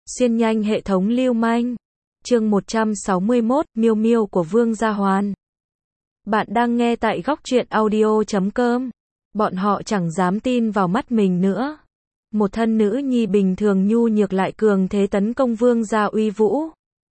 Xuyên nhanh hệ thống lưu manh. Chương 161, Miêu Miêu của Vương Gia Hoàn. Bạn đang nghe tại góc truyện audio.com. Bọn họ chẳng dám tin vào mắt mình nữa. Một thân nữ nhi bình thường nhu nhược lại cường thế tấn công Vương gia uy vũ.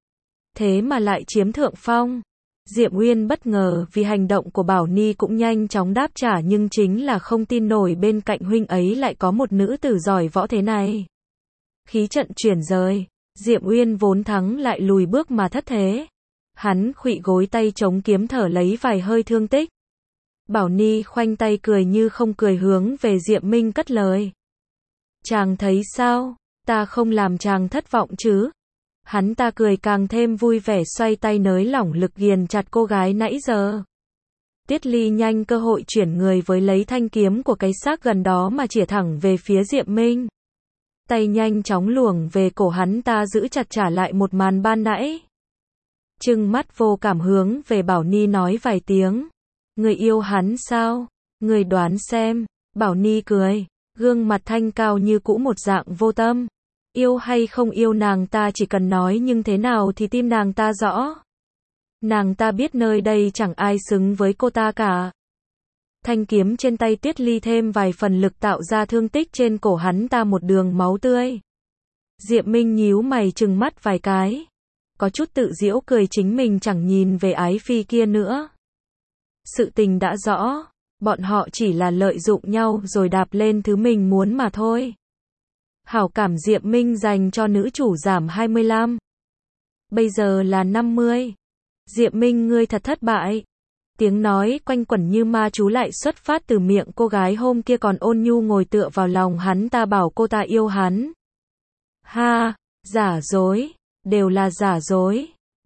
Thế mà lại chiếm thượng phong. Diệm Uyên bất ngờ vì hành động của Bảo Ni cũng nhanh chóng đáp trả, nhưng chính là không tin nổi bên cạnh huynh ấy lại có một nữ tử giỏi võ thế này. Khí trận chuyển rời, Diệm Uyên vốn thắng lại lùi bước mà thất thế. Hắn khuỵu gối tay chống kiếm thở lấy vài hơi thương tích. Bảo Ni khoanh tay cười như không cười hướng về Diệm Minh cất lời. Chàng thấy sao, ta không làm chàng thất vọng chứ? Hắn ta cười càng thêm vui vẻ, xoay tay nới lỏng lực ghiền chặt cô gái nãy giờ. Tiết Ly nhanh cơ hội chuyển người với lấy thanh kiếm của cái xác gần đó mà chĩa thẳng về phía Diệm Minh. Tay nhanh chóng luồng về cổ hắn ta, giữ chặt trả lại một màn ban nãy. Trừng mắt vô cảm hướng về Bảo Ni nói vài tiếng. Người yêu hắn sao? Người đoán xem. Bảo Ni cười, gương mặt thanh cao như cũ một dạng vô tâm. Yêu hay không yêu nàng ta chỉ cần nói, nhưng thế nào thì tim nàng ta rõ. Nàng ta biết nơi đây chẳng ai xứng với cô ta cả. Thanh kiếm trên tay Tiết Ly thêm vài phần lực tạo ra thương tích trên cổ hắn ta một đường máu tươi. Diệm Minh nhíu mày trừng mắt vài cái. Có chút tự giễu cười chính mình chẳng nhìn về ái phi kia nữa. Sự tình đã rõ, bọn họ chỉ là lợi dụng nhau rồi đạp lên thứ mình muốn mà thôi. Hảo cảm Diệm Minh dành cho nữ chủ giảm 25. Bây giờ là 50. Diệm Minh ngươi thật thất bại. Tiếng nói quanh quẩn như ma chú lại xuất phát từ miệng cô gái hôm kia còn ôn nhu ngồi tựa vào lòng hắn ta bảo cô ta yêu hắn. Ha, giả dối, đều là giả dối.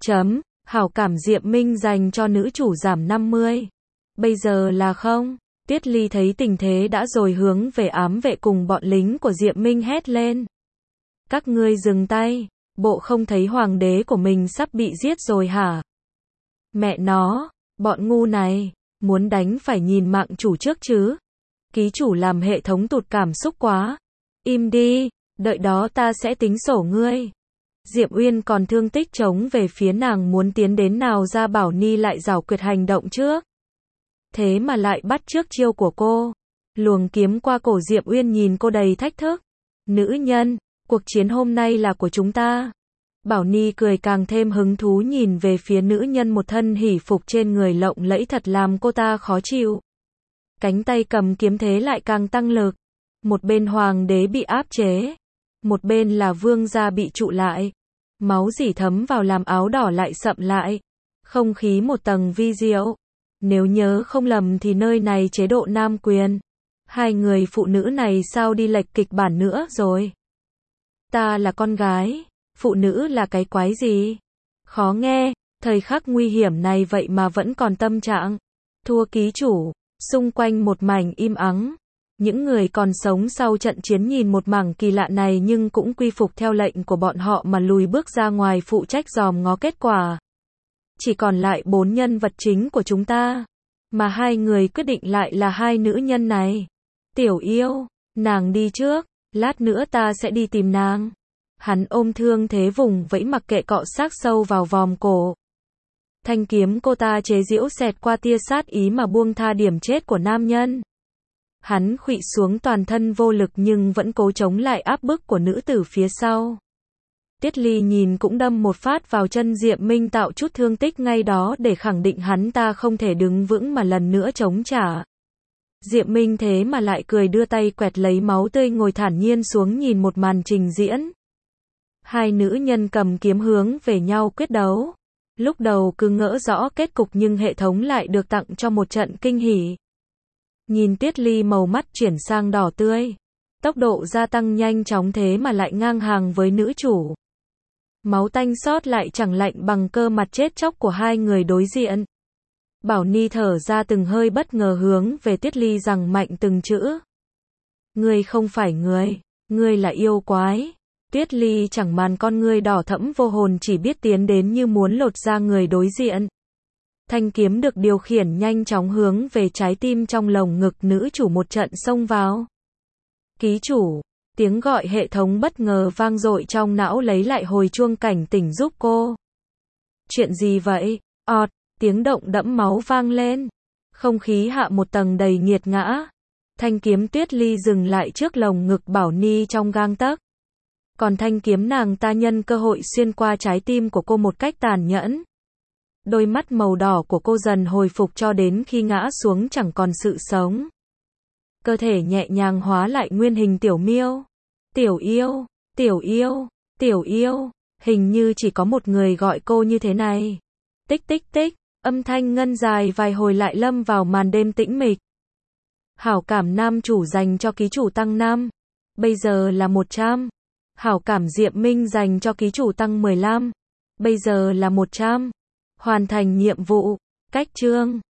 Hảo cảm Diệm Minh dành cho nữ chủ giảm 50. Bây giờ là không. Tiết Ly thấy tình thế đã rồi hướng về ám vệ cùng bọn lính của Diệm Minh hét lên. Các ngươi dừng tay, bộ không thấy hoàng đế của mình sắp bị giết rồi hả? Mẹ nó, bọn ngu này, muốn đánh phải nhìn mạng chủ trước chứ. Ký chủ làm hệ thống tụt cảm xúc quá. Im đi, đợi đó ta sẽ tính sổ ngươi. Diệm Uyên còn thương tích chống về phía nàng muốn tiến đến, nào ra Bảo Ni lại giảo quyệt hành động trước. Thế mà lại bắt trước chiêu của cô. Luồng kiếm qua cổ Diệm Uyên nhìn cô đầy thách thức. Nữ nhân, cuộc chiến hôm nay là của chúng ta. Bảo Ni cười càng thêm hứng thú nhìn về phía nữ nhân một thân hỉ phục trên người lộng lẫy thật làm cô ta khó chịu. Cánh tay cầm kiếm thế lại càng tăng lực. Một bên hoàng đế bị áp chế. Một bên là vương gia bị trụ lại. Máu dỉ thấm vào làm áo đỏ lại sậm lại. Không khí một tầng vi diệu. Nếu nhớ không lầm thì nơi này chế độ nam quyền. Hai người phụ nữ này sao đi lệch kịch bản nữa rồi? Ta là con gái, phụ nữ là cái quái gì? Khó nghe, thời khắc nguy hiểm này vậy mà vẫn còn tâm trạng. Thua ký chủ, xung quanh một mảnh im ắng. Những người còn sống sau trận chiến nhìn một mảng kỳ lạ này nhưng cũng quy phục theo lệnh của bọn họ mà lùi bước ra ngoài phụ trách dòm ngó kết quả. Chỉ còn lại 4 nhân vật chính của chúng ta. Mà hai người quyết định lại là hai nữ nhân này. Tiểu yêu, nàng đi trước, lát nữa ta sẽ đi tìm nàng. Hắn ôm thương thế vùng vẫy mặc kệ cọ xác sâu vào vòm cổ. Thanh kiếm cô ta chế giễu xẹt qua tia sát ý mà buông tha điểm chết của nam nhân. Hắn khuỵu xuống toàn thân vô lực nhưng vẫn cố chống lại áp bức của nữ tử phía sau. Tiết Ly nhìn cũng đâm một phát vào chân Diệm Minh tạo chút thương tích ngay đó để khẳng định hắn ta không thể đứng vững mà lần nữa chống trả. Diệm Minh thế mà lại cười đưa tay quẹt lấy máu tươi ngồi thản nhiên xuống nhìn một màn trình diễn. Hai nữ nhân cầm kiếm hướng về nhau quyết đấu. Lúc đầu cứ ngỡ rõ kết cục nhưng hệ thống lại được tặng cho một trận kinh hỉ. Nhìn Tiết Ly màu mắt chuyển sang đỏ tươi. Tốc độ gia tăng nhanh chóng thế mà lại ngang hàng với nữ chủ. Máu tanh sót lại chẳng lạnh bằng cơ mặt chết chóc của hai người đối diện. Bảo Ni thở ra từng hơi bất ngờ hướng về Tiết Ly rằng mạnh từng chữ. Ngươi không phải người, ngươi là yêu quái. Tiết Ly chẳng màn con ngươi đỏ thẫm vô hồn chỉ biết tiến đến như muốn lột ra người đối diện. Thanh kiếm được điều khiển nhanh chóng hướng về trái tim trong lồng ngực nữ chủ một trận xông vào. Ký chủ, Tiếng gọi hệ thống bất ngờ vang dội trong não lấy lại hồi chuông cảnh tỉnh giúp cô. Chuyện gì vậy? Ọt, tiếng động đẫm máu vang lên. Không khí hạ một tầng đầy nghiệt ngã. Thanh kiếm Tuyết Ly dừng lại trước lồng ngực Bảo Ni trong gang tấc. Còn thanh kiếm nàng ta nhân cơ hội xuyên qua trái tim của cô một cách tàn nhẫn. Đôi mắt màu đỏ của cô dần hồi phục cho đến khi ngã xuống chẳng còn sự sống. Cơ thể nhẹ nhàng hóa lại nguyên hình Tiểu Miêu. Tiểu yêu, Tiểu yêu, Tiểu yêu, hình như chỉ có một người gọi cô như thế này. Tích tích tích, âm thanh ngân dài vài hồi lại lâm vào màn đêm tĩnh mịch. Hảo cảm nam chủ dành cho ký chủ tăng 5. Bây giờ là 100. Hảo cảm Diệm Minh dành cho ký chủ tăng 15. Bây giờ là 100. Hoàn thành nhiệm vụ. Cách chương.